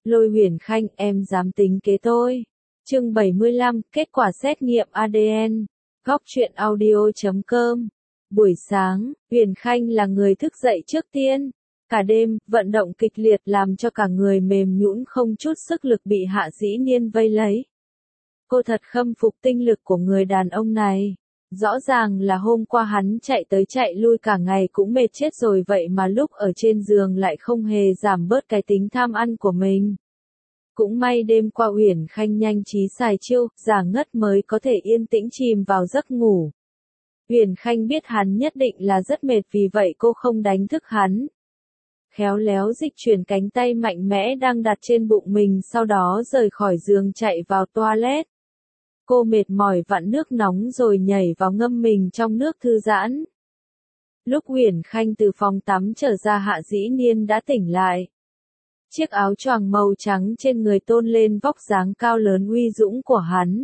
Lôi Huyền Khanh, em dám tính kế tôi. Chương 75, kết quả xét nghiệm ADN. Góc truyện audio.com. Buổi sáng, Huyền Khanh là người thức dậy trước tiên. Cả đêm, vận động kịch liệt làm cho cả người mềm nhũn không chút sức lực bị Hạ Dĩ Niên vây lấy. Cô thật khâm phục tinh lực của người đàn ông này. Rõ ràng là hôm qua hắn chạy tới chạy lui cả ngày cũng mệt chết rồi, vậy mà lúc ở trên giường lại không hề giảm bớt cái tính tham ăn của mình. Cũng may đêm qua Uyển Khanh nhanh trí xài chiêu, giả ngất mới có thể yên tĩnh chìm vào giấc ngủ. Uyển Khanh biết hắn nhất định là rất mệt, vì vậy cô không đánh thức hắn. Khéo léo dịch chuyển cánh tay mạnh mẽ đang đặt trên bụng mình, sau đó rời khỏi giường chạy vào toilet. Cô mệt mỏi vặn nước nóng rồi nhảy vào ngâm mình trong nước thư giãn. Lúc Uyển Khanh từ phòng tắm trở ra, Hạ Dĩ Niên đã tỉnh lại. Chiếc áo choàng màu trắng trên người tôn lên vóc dáng cao lớn uy dũng của hắn.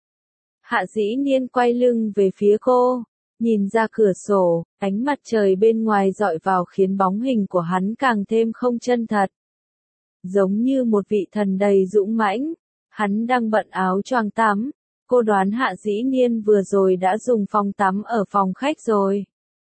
Hạ Dĩ Niên quay lưng về phía cô, nhìn ra cửa sổ, ánh mặt trời bên ngoài dọi vào khiến bóng hình của hắn càng thêm không chân thật. Giống như một vị thần đầy dũng mãnh, hắn đang bận áo choàng tắm. Cô đoán Hạ Dĩ Niên vừa rồi đã dùng phòng tắm ở phòng khách rồi.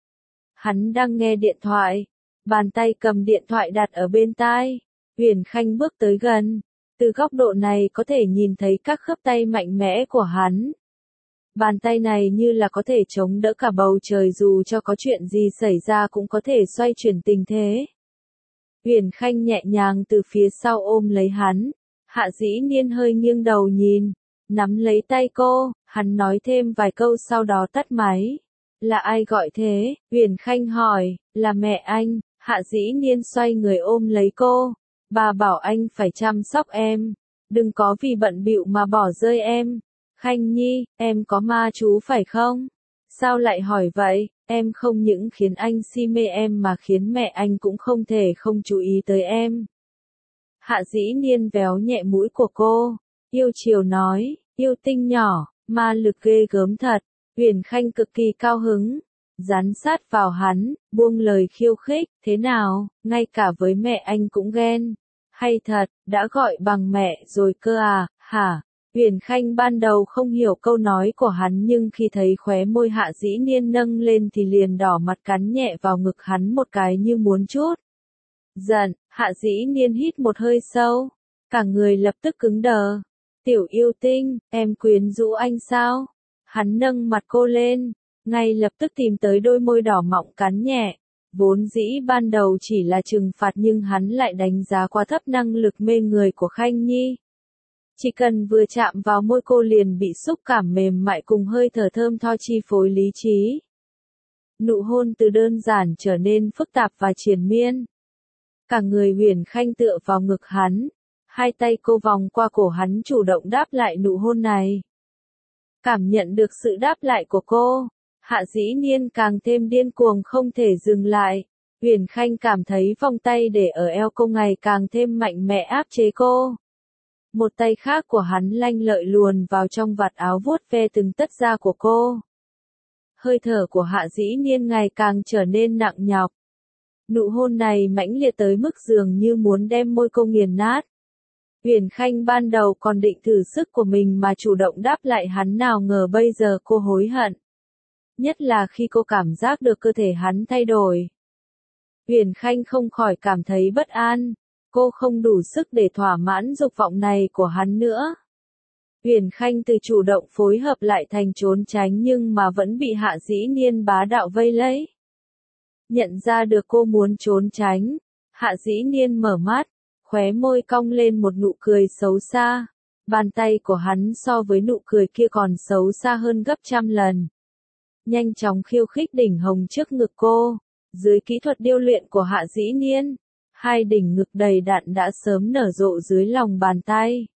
Hắn đang nghe điện thoại, bàn tay cầm điện thoại đặt ở bên tai. Huyền Khanh bước tới gần, từ góc độ này có thể nhìn thấy các khớp tay mạnh mẽ của hắn. Bàn tay này như là có thể chống đỡ cả bầu trời, dù cho có chuyện gì xảy ra cũng có thể xoay chuyển tình thế. Huyền Khanh nhẹ nhàng từ phía sau ôm lấy hắn. Hạ Dĩ Niên hơi nghiêng đầu nhìn, nắm lấy tay cô, hắn nói thêm vài câu sau đó tắt máy. Là ai gọi thế? Huyền Khanh hỏi. Là mẹ anh. Hạ Dĩ Niên xoay người ôm lấy cô. Bà bảo anh phải chăm sóc em, đừng có vì bận bịu mà bỏ rơi em. Khanh Nhi, em có ma chú phải không? Sao lại hỏi vậy? Em không những khiến anh si mê em mà khiến mẹ anh cũng không thể không chú ý tới em. Hạ Dĩ Niên véo nhẹ mũi của cô, yêu chiều nói, yêu tinh nhỏ, ma lực ghê gớm thật. Huyền Khanh cực kỳ cao hứng, dán sát vào hắn, buông lời khiêu khích, thế nào, ngay cả với mẹ anh cũng ghen. Hay thật, đã gọi bằng mẹ rồi cơ à, hả? Huyền Khanh ban đầu không hiểu câu nói của hắn, nhưng khi thấy khóe môi Hạ Dĩ Niên nâng lên thì liền đỏ mặt cắn nhẹ vào ngực hắn một cái như muốn chút giận. Hạ Dĩ Niên hít một hơi sâu, cả người lập tức cứng đờ. Tiểu yêu tinh, em quyến rũ anh sao? Hắn nâng mặt cô lên, ngay lập tức tìm tới đôi môi đỏ mọng cắn nhẹ. Vốn dĩ ban đầu chỉ là trừng phạt, nhưng hắn lại đánh giá quá thấp năng lực mê người của Khanh Nhi. Chỉ cần vừa chạm vào môi cô liền bị xúc cảm mềm mại cùng hơi thở thơm tho chi phối lý trí. Nụ hôn từ đơn giản trở nên phức tạp và triền miên. Cả người Huyền Khanh tựa vào ngực hắn, hai tay cô vòng qua cổ hắn chủ động đáp lại nụ hôn này. Cảm nhận được sự đáp lại của cô, Hạ Dĩ Niên càng thêm điên cuồng không thể dừng lại. Huyền Khanh cảm thấy vòng tay để ở eo cô ngày càng thêm mạnh mẽ áp chế cô. Một tay khác của hắn lanh lợi luồn vào trong vạt áo vuốt ve từng tấc da của cô. Hơi thở của Hạ Dĩ Niên ngày càng trở nên nặng nhọc. Nụ hôn này mãnh liệt tới mức dường như muốn đem môi cô nghiền nát. Huyền Khanh ban đầu còn định thử sức của mình mà chủ động đáp lại hắn, nào ngờ bây giờ cô hối hận. Nhất là khi cô cảm giác được cơ thể hắn thay đổi. Huyền Khanh không khỏi cảm thấy bất an. Cô không đủ sức để thỏa mãn dục vọng này của hắn nữa. Huyền Khanh từ chủ động phối hợp lại thành trốn tránh, nhưng mà vẫn bị Hạ Dĩ Niên bá đạo vây lấy. Nhận ra được cô muốn trốn tránh, Hạ Dĩ Niên mở mắt, khóe môi cong lên một nụ cười xấu xa. Bàn tay của hắn so với nụ cười kia còn xấu xa hơn gấp trăm lần. Nhanh chóng khiêu khích đỉnh hồng trước ngực cô. Dưới kỹ thuật điêu luyện của Hạ Dĩ Niên, hai đỉnh ngực đầy đặn đã sớm nở rộ dưới lòng bàn tay.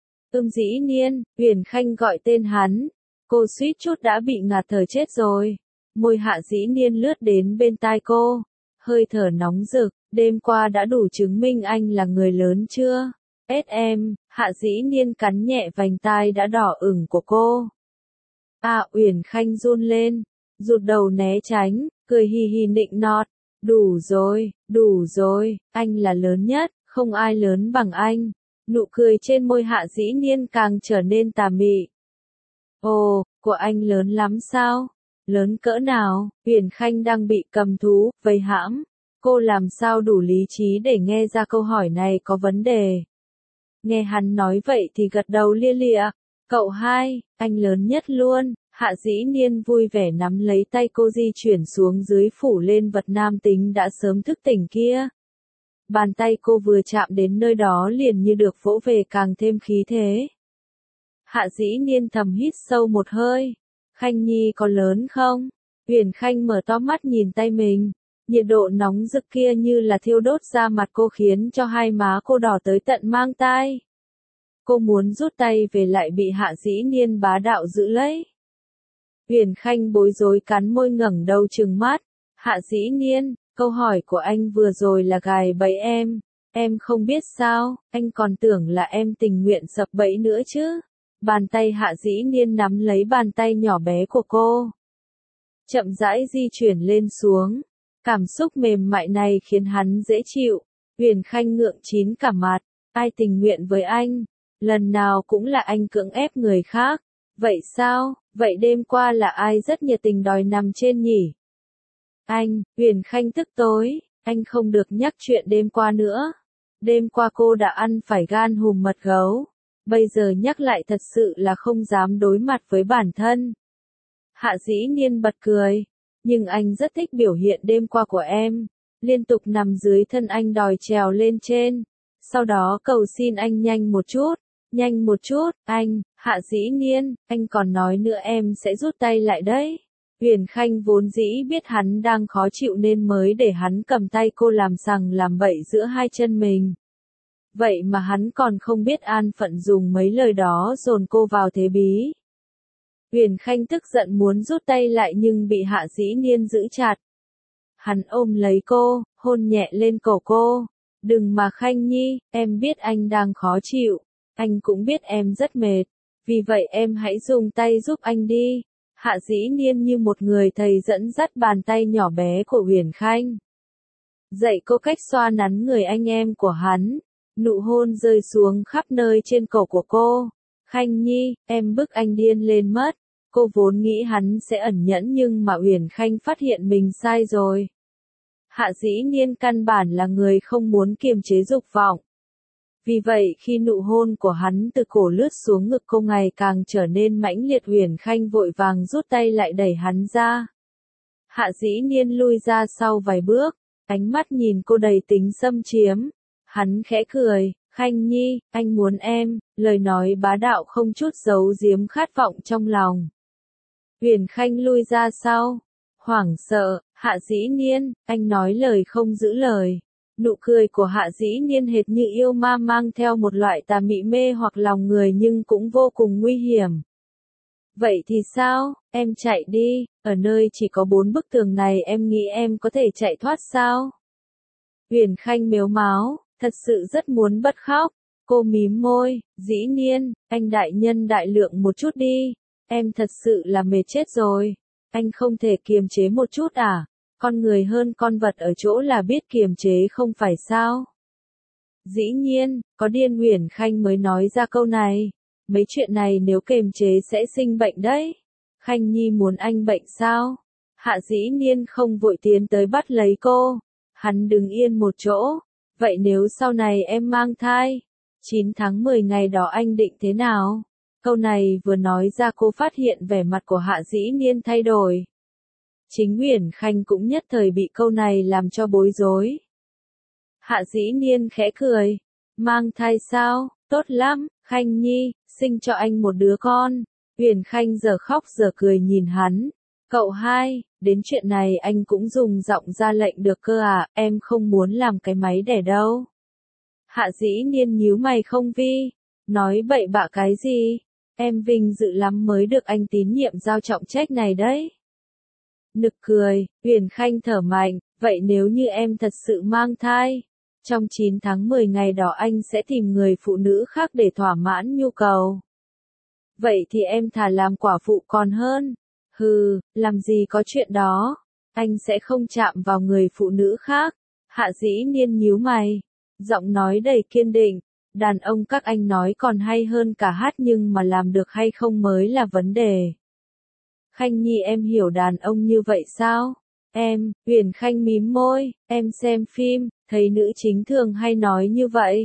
Dĩ Niên, Huyền Khanh gọi tên hắn. Cô suýt chút đã bị ngạt thở chết rồi. Môi Hạ Dĩ Niên lướt đến bên tai cô. Hơi thở nóng rực, đêm qua đã đủ chứng minh anh là người lớn chưa? Em, Hạ Dĩ Niên cắn nhẹ vành tai đã đỏ ửng của cô. Uyển Khanh run lên, rụt đầu né tránh, cười hì hì nịnh nọt. Đủ rồi, anh là lớn nhất, không ai lớn bằng anh. Nụ cười trên môi Hạ Dĩ Niên càng trở nên tà mị. Ồ, của anh lớn lắm sao? Lớn cỡ nào? Uyển Khanh đang bị cầm thú, vây hãm. Cô làm sao đủ lý trí để nghe ra câu hỏi này có vấn đề. Nghe hắn nói vậy thì gật đầu lia lịa. Cậu hai, anh lớn nhất luôn. Hạ Dĩ Niên vui vẻ nắm lấy tay cô di chuyển xuống dưới phủ lên vật nam tính đã sớm thức tỉnh kia. Bàn tay cô vừa chạm đến nơi đó liền như được vỗ về càng thêm khí thế. Hạ Dĩ Niên thầm hít sâu một hơi. Khanh Nhi có lớn không? Uyển Khanh mở to mắt nhìn tay mình. Nhiệt độ nóng rực kia như là thiêu đốt ra mặt cô khiến cho hai má cô đỏ tới tận mang tai. Cô muốn rút tay về lại bị Hạ Dĩ Niên bá đạo giữ lấy. Uyển Khanh bối rối cắn môi ngẩng đầu trừng mắt. Hạ Dĩ Niên, câu hỏi của anh vừa rồi là gài bẫy em. Em không biết sao, anh còn tưởng là em tình nguyện sập bẫy nữa chứ. Bàn tay Hạ Dĩ Niên nắm lấy bàn tay nhỏ bé của cô. Chậm rãi di chuyển lên xuống. Cảm xúc mềm mại này khiến hắn dễ chịu. Uyển Khanh ngượng chín cả mặt. Ai tình nguyện với anh? Lần nào cũng là anh cưỡng ép người khác. Vậy sao? Vậy đêm qua là ai rất nhiệt tình đòi nằm trên nhỉ? Anh, Uyển Khanh tức tối. Anh không được nhắc chuyện đêm qua nữa. Đêm qua cô đã ăn phải gan hùm mật gấu. Bây giờ nhắc lại thật sự là không dám đối mặt với bản thân. Hạ Dĩ Niên bật cười. Nhưng anh rất thích biểu hiện đêm qua của em. Liên tục nằm dưới thân anh đòi trèo lên trên. Sau đó cầu xin anh nhanh một chút. Nhanh một chút, anh, Hạ Dĩ Niên, anh còn nói nữa em sẽ rút tay lại đấy. Uyển Khanh vốn dĩ biết hắn đang khó chịu nên mới để hắn cầm tay cô làm sằng làm bậy giữa hai chân mình. Vậy mà hắn còn không biết an phận dùng mấy lời đó dồn cô vào thế bí. Uyển Khanh tức giận muốn rút tay lại nhưng bị Hạ Dĩ Niên giữ chặt. Hắn ôm lấy cô, hôn nhẹ lên cổ cô. Đừng mà Khanh Nhi, em biết anh đang khó chịu. Anh cũng biết em rất mệt. Vì vậy em hãy dùng tay giúp anh đi. Hạ Dĩ Niên như một người thầy dẫn dắt bàn tay nhỏ bé của Uyển Khanh. Dạy cô cách xoa nắn người anh em của hắn. Nụ hôn rơi xuống khắp nơi trên cổ của cô. Khanh Nhi, em bức anh điên lên mất. Cô vốn nghĩ hắn sẽ ẩn nhẫn nhưng mà Uyển Khanh phát hiện mình sai rồi. Hạ Dĩ Niên căn bản là người không muốn kiềm chế dục vọng. Vì vậy khi nụ hôn của hắn từ cổ lướt xuống ngực cô ngày càng trở nên mãnh liệt, Uyển Khanh vội vàng rút tay lại đẩy hắn ra. Hạ Dĩ Niên lui ra sau vài bước, ánh mắt nhìn cô đầy tính xâm chiếm. Hắn khẽ cười, Khanh Nhi, anh muốn em, lời nói bá đạo không chút giấu giếm khát vọng trong lòng. Uyển Khanh lui ra sau, hoảng sợ, Hạ Dĩ Niên, anh nói lời không giữ lời. Nụ cười của Hạ Dĩ Niên hệt như yêu ma mang theo một loại tà mị mê hoặc lòng người nhưng cũng vô cùng nguy hiểm. Vậy thì sao, em chạy đi, ở nơi chỉ có 4 bức tường này em nghĩ em có thể chạy thoát sao? Uyển Khanh mếu máo, thật sự rất muốn bật khóc. Cô mím môi, Dĩ Niên, anh đại nhân đại lượng một chút đi. Em thật sự là mệt chết rồi. Anh không thể kiềm chế một chút à? Con người hơn con vật ở chỗ là biết kiềm chế không phải sao? Dĩ nhiên, có điên, Uyển Khanh mới nói ra câu này. Mấy chuyện này nếu kiềm chế sẽ sinh bệnh đấy. Khanh Nhi muốn anh bệnh sao? Hạ Dĩ Niên không vội tiến tới bắt lấy cô. Hắn đứng yên một chỗ. Vậy nếu sau này em mang thai, 9 tháng 10 ngày đó anh định thế nào? Câu này vừa nói ra cô phát hiện vẻ mặt của Hạ Dĩ Niên thay đổi. Chính Uyển Khanh cũng nhất thời bị câu này làm cho bối rối. Hạ Dĩ Niên khẽ cười. Mang thai sao? Tốt lắm, Khanh Nhi, sinh cho anh một đứa con. Uyển Khanh giờ khóc giờ cười nhìn hắn. Cậu hai, đến chuyện này anh cũng dùng giọng ra lệnh được cơ à, em không muốn làm cái máy đẻ đâu. Hạ Dĩ Niên nhíu mày không vi. Nói bậy bạ cái gì? Em vinh dự lắm mới được anh tín nhiệm giao trọng trách này đấy. Nực cười, Uyển Khanh thở mạnh, vậy nếu như em thật sự mang thai, trong 9 tháng 10 ngày đó anh sẽ tìm người phụ nữ khác để thỏa mãn nhu cầu. Vậy thì em thà làm quả phụ còn hơn. Hừ, làm gì có chuyện đó, anh sẽ không chạm vào người phụ nữ khác. Hạ Dĩ Niên nhíu mày, giọng nói đầy kiên định, Đàn ông các anh nói còn hay hơn cả hát nhưng mà làm được hay không mới là vấn đề. Khanh Nhi em hiểu đàn ông như vậy sao? Em, Uyển Khanh mím môi, em xem phim, thấy nữ chính thường hay nói như vậy.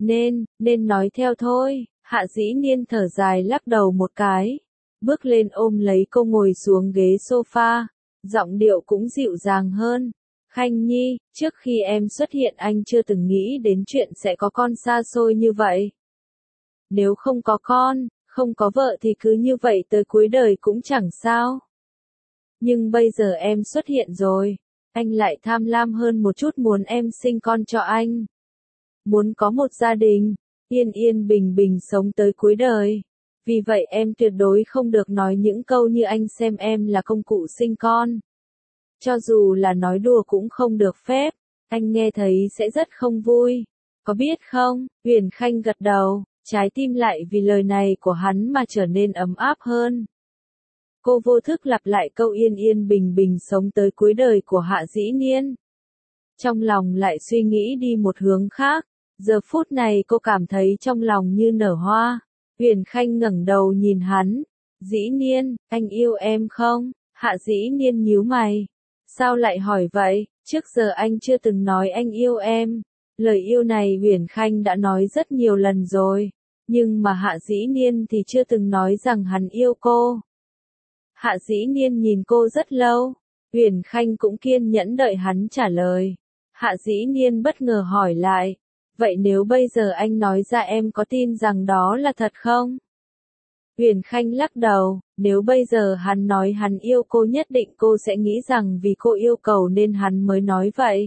Nên nói theo thôi. Hạ Dĩ Niên thở dài lắc đầu một cái. Bước lên ôm lấy cô ngồi xuống ghế sofa. Giọng điệu cũng dịu dàng hơn. Khanh Nhi, trước khi em xuất hiện anh chưa từng nghĩ đến chuyện sẽ có con xa xôi như vậy. Nếu không có con, không có vợ thì cứ như vậy tới cuối đời cũng chẳng sao. Nhưng bây giờ em xuất hiện rồi, anh lại tham lam hơn một chút muốn em sinh con cho anh. Muốn có một gia đình, yên yên bình bình sống tới cuối đời. Vì vậy em tuyệt đối không được nói những câu như anh xem em là công cụ sinh con. Cho dù là nói đùa cũng không được phép, anh nghe thấy sẽ rất không vui. Có biết không? Uyển Khanh gật đầu, trái tim lại vì lời này của hắn mà trở nên ấm áp hơn. Cô vô thức lặp lại câu yên yên bình bình sống tới cuối đời của Hạ Dĩ Niên. Trong lòng lại suy nghĩ đi một hướng khác, giờ phút này cô cảm thấy trong lòng như nở hoa. Uyển Khanh ngẩng đầu nhìn hắn, Dĩ Niên, anh yêu em không? Hạ Dĩ Niên nhíu mày. Sao lại hỏi vậy, trước giờ anh chưa từng nói anh yêu em. Lời yêu này Uyển Khanh đã nói rất nhiều lần rồi, nhưng mà Hạ Dĩ Niên thì chưa từng nói rằng hắn yêu cô. Hạ Dĩ Niên nhìn cô rất lâu, Uyển Khanh cũng kiên nhẫn đợi hắn trả lời. Hạ Dĩ Niên bất ngờ hỏi lại, vậy nếu bây giờ anh nói ra em có tin rằng đó là thật không? Uyển Khanh lắc đầu, nếu bây giờ hắn nói hắn yêu cô nhất định cô sẽ nghĩ rằng vì cô yêu cầu nên hắn mới nói vậy.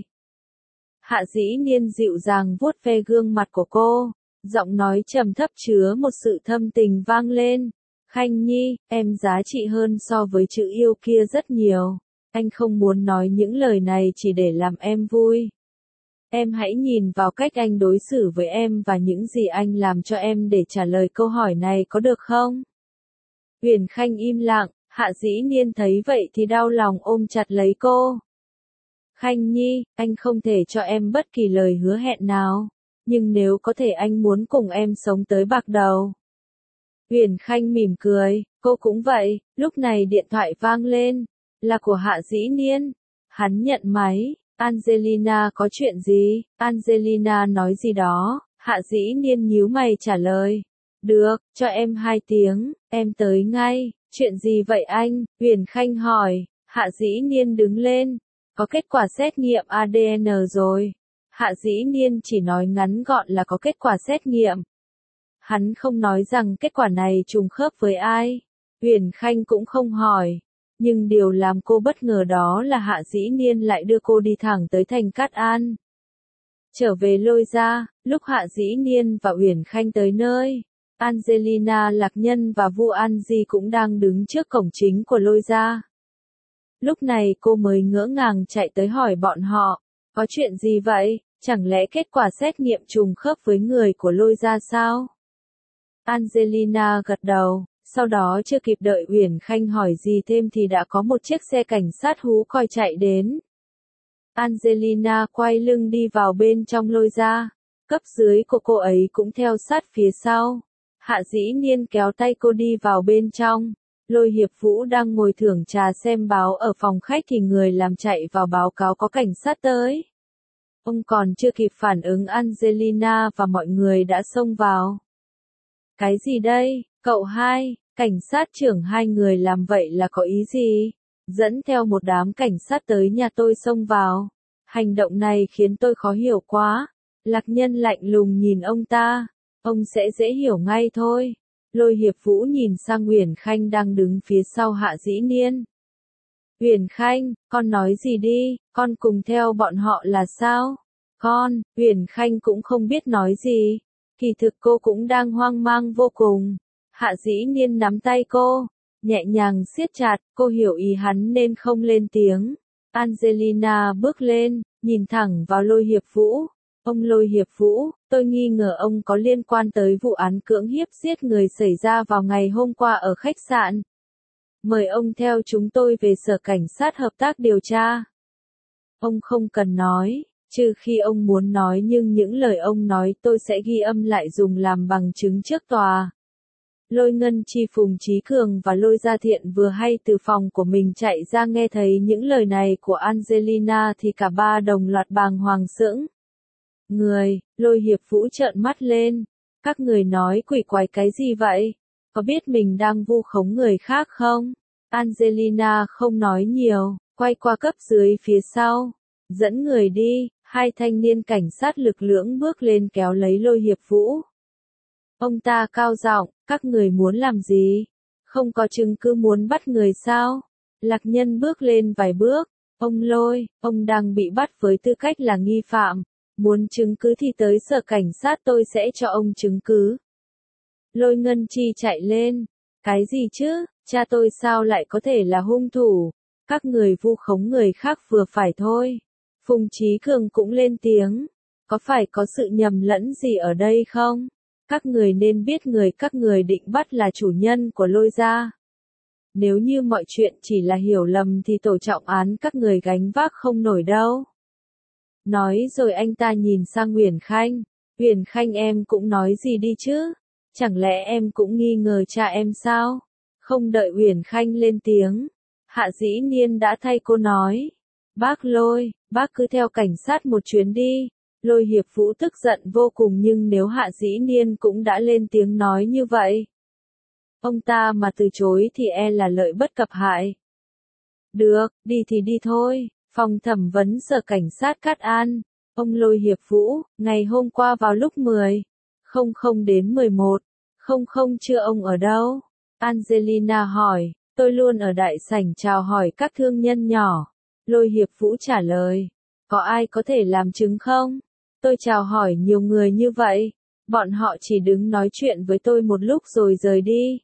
Hạ Dĩ Niên dịu dàng vuốt ve gương mặt của cô, giọng nói trầm thấp chứa một sự thâm tình vang lên. Khanh Nhi, em giá trị hơn so với chữ yêu kia rất nhiều. Anh không muốn nói những lời này chỉ để làm em vui. Em hãy nhìn vào cách anh đối xử với em và những gì anh làm cho em để trả lời câu hỏi này có được không? Uyển Khanh im lặng, Hạ Dĩ Niên thấy vậy thì đau lòng ôm chặt lấy cô. Khanh Nhi, anh không thể cho em bất kỳ lời hứa hẹn nào, nhưng nếu có thể anh muốn cùng em sống tới bạc đầu. Uyển Khanh mỉm cười, cô cũng vậy. Lúc này điện thoại vang lên, là của Hạ Dĩ Niên. Hắn nhận máy, Angelina có chuyện gì? Angelina nói gì đó, Hạ Dĩ Niên nhíu mày trả lời. Được, cho em 2 tiếng, em tới ngay. Chuyện gì vậy anh? Uyển Khanh hỏi. Hạ Dĩ Niên đứng lên, có kết quả xét nghiệm ADN rồi. Hạ Dĩ Niên chỉ nói ngắn gọn là có kết quả xét nghiệm. Hắn không nói rằng kết quả này trùng khớp với ai. Uyển Khanh cũng không hỏi. Nhưng điều làm cô bất ngờ đó là Hạ Dĩ Niên lại đưa cô đi thẳng tới thành Cát An. Trở về Lôi Gia, lúc Hạ Dĩ Niên và Uyển Khanh tới nơi, Angelina Lạc Nhân và Vu An Di cũng đang đứng trước cổng chính của Lôi Gia. Lúc này cô mới ngỡ ngàng chạy tới hỏi bọn họ, có chuyện gì vậy, chẳng lẽ kết quả xét nghiệm trùng khớp với người của Lôi Gia sao? Angelina gật đầu, sau đó chưa kịp đợi Uyển Khanh hỏi gì thêm thì đã có một chiếc xe cảnh sát hú còi chạy đến. Angelina quay lưng đi vào bên trong Lôi Gia, cấp dưới của cô ấy cũng theo sát phía sau. Hạ Dĩ Niên kéo tay cô đi vào bên trong. Lôi Hiệp Vũ đang ngồi thưởng trà xem báo ở phòng khách thì người làm chạy vào báo cáo có cảnh sát tới. Ông còn chưa kịp phản ứng Angelina và mọi người đã xông vào. Cái gì đây, cậu hai, cảnh sát trưởng hai người làm vậy là có ý gì? Dẫn theo một đám cảnh sát tới nhà tôi xông vào. Hành động này khiến tôi khó hiểu quá. Lạc Nhân lạnh lùng nhìn ông ta. Ông sẽ dễ hiểu ngay thôi. Lôi Hiệp Vũ nhìn sang Uyển Khanh đang đứng phía sau Hạ Dĩ Niên. Uyển Khanh, con nói gì đi, con cùng theo bọn họ là sao? Con, Uyển Khanh cũng không biết nói gì. Kỳ thực cô cũng đang hoang mang vô cùng. Hạ Dĩ Niên nắm tay cô, nhẹ nhàng siết chặt, cô hiểu ý hắn nên không lên tiếng. Angelina bước lên, nhìn thẳng vào Lôi Hiệp Vũ. Ông Lôi Hiệp Vũ, tôi nghi ngờ ông có liên quan tới vụ án cưỡng hiếp giết người xảy ra vào ngày hôm qua ở khách sạn. Mời ông theo chúng tôi về sở cảnh sát hợp tác điều tra. Ông không cần nói, Trừ khi ông muốn nói, nhưng những lời ông nói tôi sẽ ghi âm lại dùng làm bằng chứng trước tòa. Lôi Ngân Chi, Phùng Chí Cường và Lôi Gia Thiện vừa hay từ phòng của mình chạy ra nghe thấy những lời này của Angelina thì cả ba đồng loạt bàng hoàng sững người. Lôi Hiệp Vũ trợn mắt lên. Các người nói quỷ quái cái gì vậy? Có biết mình đang vu khống người khác không? Angelina không nói nhiều, quay qua cấp dưới phía sau. Dẫn người đi, hai thanh niên cảnh sát lực lưỡng bước lên kéo lấy Lôi Hiệp Vũ. Ông ta cao giọng, các người muốn làm gì? Không có chứng cứ muốn bắt người sao? Lạc Nhân bước lên vài bước. Ông Lôi, ông đang bị bắt với tư cách là nghi phạm. Muốn chứng cứ thì tới sở cảnh sát tôi sẽ cho ông chứng cứ. Lôi Ngân Chi chạy lên. Cái gì chứ? Cha tôi sao lại có thể là hung thủ? Các người vu khống người khác vừa phải thôi. Phùng Chí Cường cũng lên tiếng. Có phải có sự nhầm lẫn gì ở đây không? Các người nên biết người các người định bắt là chủ nhân của Lôi gia. Nếu như mọi chuyện chỉ là hiểu lầm thì tổ trọng án các người gánh vác không nổi đâu. Nói rồi anh ta nhìn sang Uyển Khanh. Uyển Khanh, em cũng nói gì đi chứ? Chẳng lẽ em cũng nghi ngờ cha em sao? Không đợi Uyển Khanh lên tiếng, Hạ Dĩ Niên đã thay cô nói. Bác Lôi, bác cứ theo cảnh sát một chuyến đi. Lôi Hiệp Vũ tức giận vô cùng, nhưng nếu Hạ Dĩ Niên cũng đã lên tiếng nói như vậy, ông ta mà từ chối thì e là lợi bất cập hại. Được, đi thì đi thôi. Phòng thẩm vấn sở cảnh sát Cát An. Ông Lôi Hiệp Vũ, ngày hôm qua vào lúc 10:00 đến 11:00 trưa ông ở đâu? Angelina hỏi. Tôi luôn ở đại sảnh chào hỏi các thương nhân nhỏ. Lôi Hiệp Vũ trả lời. Có ai có thể làm chứng không? Tôi chào hỏi nhiều người như vậy. Bọn họ chỉ đứng nói chuyện với tôi một lúc rồi rời đi.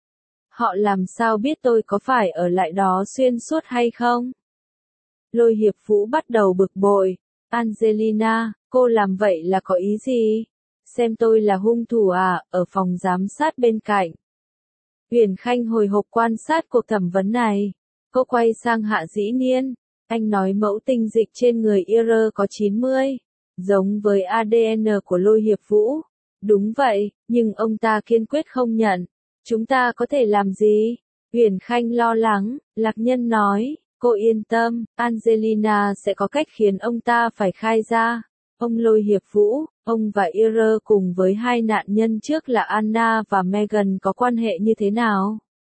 Họ làm sao biết tôi có phải ở lại đó xuyên suốt hay không? Lôi Hiệp Vũ bắt đầu bực bội. Angelina, cô làm vậy là có ý gì? Xem tôi là hung thủ à? Ở phòng giám sát bên cạnh, Uyển Khanh hồi hộp quan sát cuộc thẩm vấn này. Cô quay sang Hạ Dĩ Niên. Anh nói mẫu tinh dịch trên người Ir có 90, giống với ADN của Lôi Hiệp Vũ. Đúng vậy, nhưng ông ta kiên quyết không nhận. Chúng ta có thể làm gì? Uyển Khanh lo lắng. Lạc Nhân nói. Cô yên tâm, Angelina sẽ có cách khiến ông ta phải khai ra. Ông Lôi Hiệp Vũ, ông và Ir cùng với hai nạn nhân trước là Anna và Megan có quan hệ như thế nào?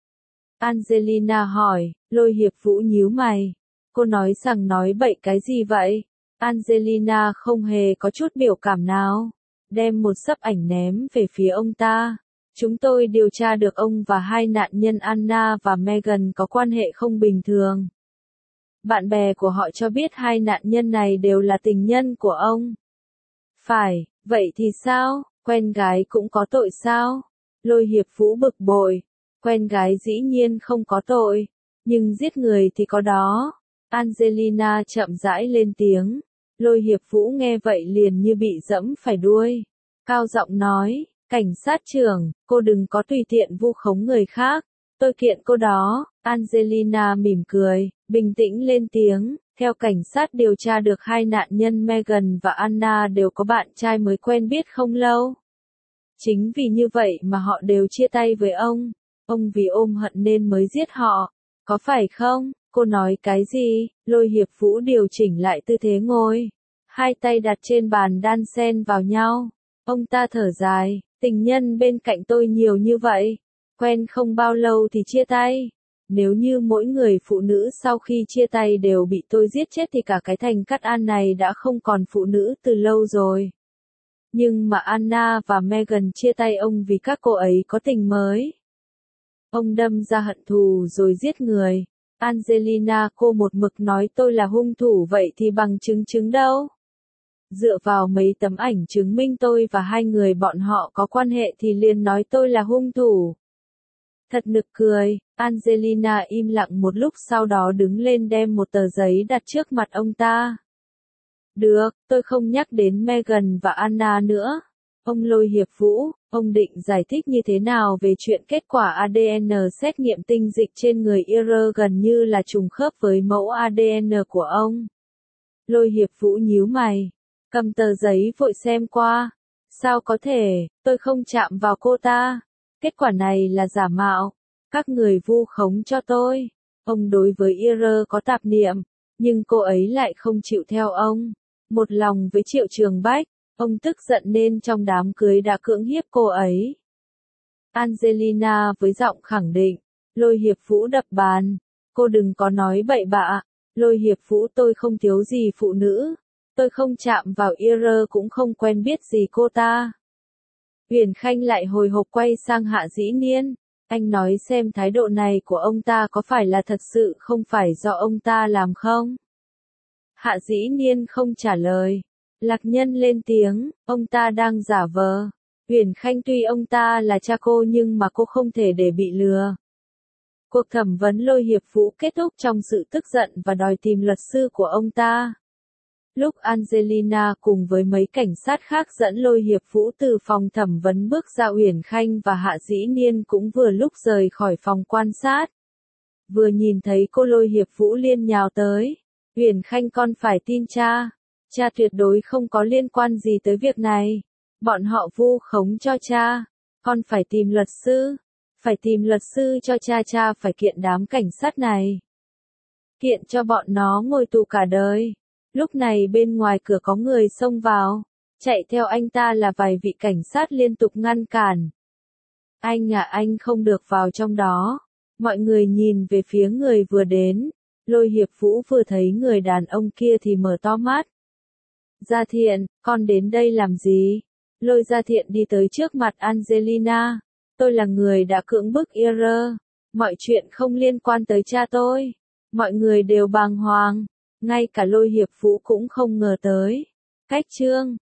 Angelina hỏi. Lôi Hiệp Vũ nhíu mày. Cô nói rằng nói bậy cái gì vậy? Angelina không hề có chút biểu cảm nào. Đem một xấp ảnh ném về phía ông ta. Chúng tôi điều tra được ông và hai nạn nhân Anna và Megan có quan hệ không bình thường. Bạn bè của họ cho biết hai nạn nhân này đều là tình nhân của ông. Phải, vậy thì sao? Quen gái cũng có tội sao? Lôi Hiệp Vũ bực bội. Quen gái dĩ nhiên không có tội, nhưng giết người thì có đó. Angelina chậm rãi lên tiếng. Lôi Hiệp Vũ nghe vậy liền như bị dẫm phải đuôi. Cao giọng nói, cảnh sát trưởng, cô đừng có tùy tiện vu khống người khác. Tôi kiện cô đó. Angelina mỉm cười, bình tĩnh lên tiếng. Theo cảnh sát điều tra được hai nạn nhân Megan và Anna đều có bạn trai mới quen biết không lâu. Chính vì như vậy mà họ đều chia tay với ông. Ông vì ôm hận nên mới giết họ. Có phải không? Cô nói cái gì? Lôi Hiệp Vũ điều chỉnh lại tư thế ngồi. Hai tay đặt trên bàn đan xen vào nhau. Ông ta thở dài. Tình nhân bên cạnh tôi nhiều như vậy. Quen không bao lâu thì chia tay. Nếu như mỗi người phụ nữ sau khi chia tay đều bị tôi giết chết thì cả cái thành Cát An này đã không còn phụ nữ từ lâu rồi. Nhưng mà Anna và Megan chia tay ông vì các cô ấy có tình mới. Ông đâm ra hận thù rồi giết người. Angelina, cô một mực nói tôi là hung thủ, vậy thì bằng chứng đâu? Dựa vào mấy tấm ảnh chứng minh tôi và hai người bọn họ có quan hệ thì liền nói tôi là hung thủ. Thật nực cười. Angelina im lặng một lúc sau đó đứng lên đem một tờ giấy đặt trước mặt ông ta. Được, tôi không nhắc đến Megan và Anna nữa. Ông Lôi Hiệp Vũ, ông định giải thích như thế nào về chuyện kết quả ADN xét nghiệm tinh dịch trên người Ir gần như là trùng khớp với mẫu ADN của ông? Lôi Hiệp Vũ nhíu mày. cầm tờ giấy vội xem qua. Sao có thể, tôi không chạm vào cô ta. Kết quả này là giả mạo. Các người vu khống cho tôi. Ông đối với Ir có tạp niệm, nhưng cô ấy lại không chịu theo ông. Một lòng với Triệu Trường Bách, ông tức giận nên trong đám cưới đã cưỡng hiếp cô ấy. Angelina với giọng khẳng định. Lôi Hiệp Vũ đập bàn. Cô đừng có nói bậy bạ. Lôi Hiệp Vũ, tôi không thiếu gì phụ nữ. Tôi không chạm vào Ir cũng không quen biết gì cô ta. Uyển Khanh lại hồi hộp quay sang Hạ Dĩ Niên. Anh nói xem thái độ này của ông ta có phải là thật sự không phải do ông ta làm không? Hạ Dĩ Niên không trả lời. Lạc Nhân lên tiếng, ông ta đang giả vờ. Uyển Khanh, tuy ông ta là cha cô nhưng mà cô không thể để bị lừa. Cuộc thẩm vấn Lôi Hiệp Vũ kết thúc trong sự tức giận và đòi tìm luật sư của ông ta. Lúc Angelina cùng với mấy cảnh sát khác dẫn Lôi Hiệp Vũ từ phòng thẩm vấn bước ra, Uyển Khanh và Hạ Dĩ Niên cũng vừa lúc rời khỏi phòng quan sát. Vừa nhìn thấy cô, Lôi Hiệp Vũ liền nhào tới. Uyển Khanh, con phải tin cha. Cha tuyệt đối không có liên quan gì tới việc này. Bọn họ vu khống cho cha. Con phải tìm luật sư. Phải tìm luật sư cho cha, cha phải kiện đám cảnh sát này. Kiện cho bọn nó ngồi tù cả đời. Lúc này bên ngoài cửa có người xông vào. Chạy theo anh ta là vài vị cảnh sát liên tục ngăn cản. Anh anh không được vào trong đó. Mọi người nhìn về phía người vừa đến. Lôi Hiệp Vũ vừa thấy người đàn ông kia thì mở to mắt. Gia Thiện, con đến đây làm gì? Lôi Gia Thiện đi tới trước mặt Angelina. Tôi là người đã cưỡng bức Ir. Mọi chuyện không liên quan tới cha tôi. Mọi người đều bàng hoàng. Ngay cả Lôi Hiệp Vũ cũng không ngờ tới. Cách chương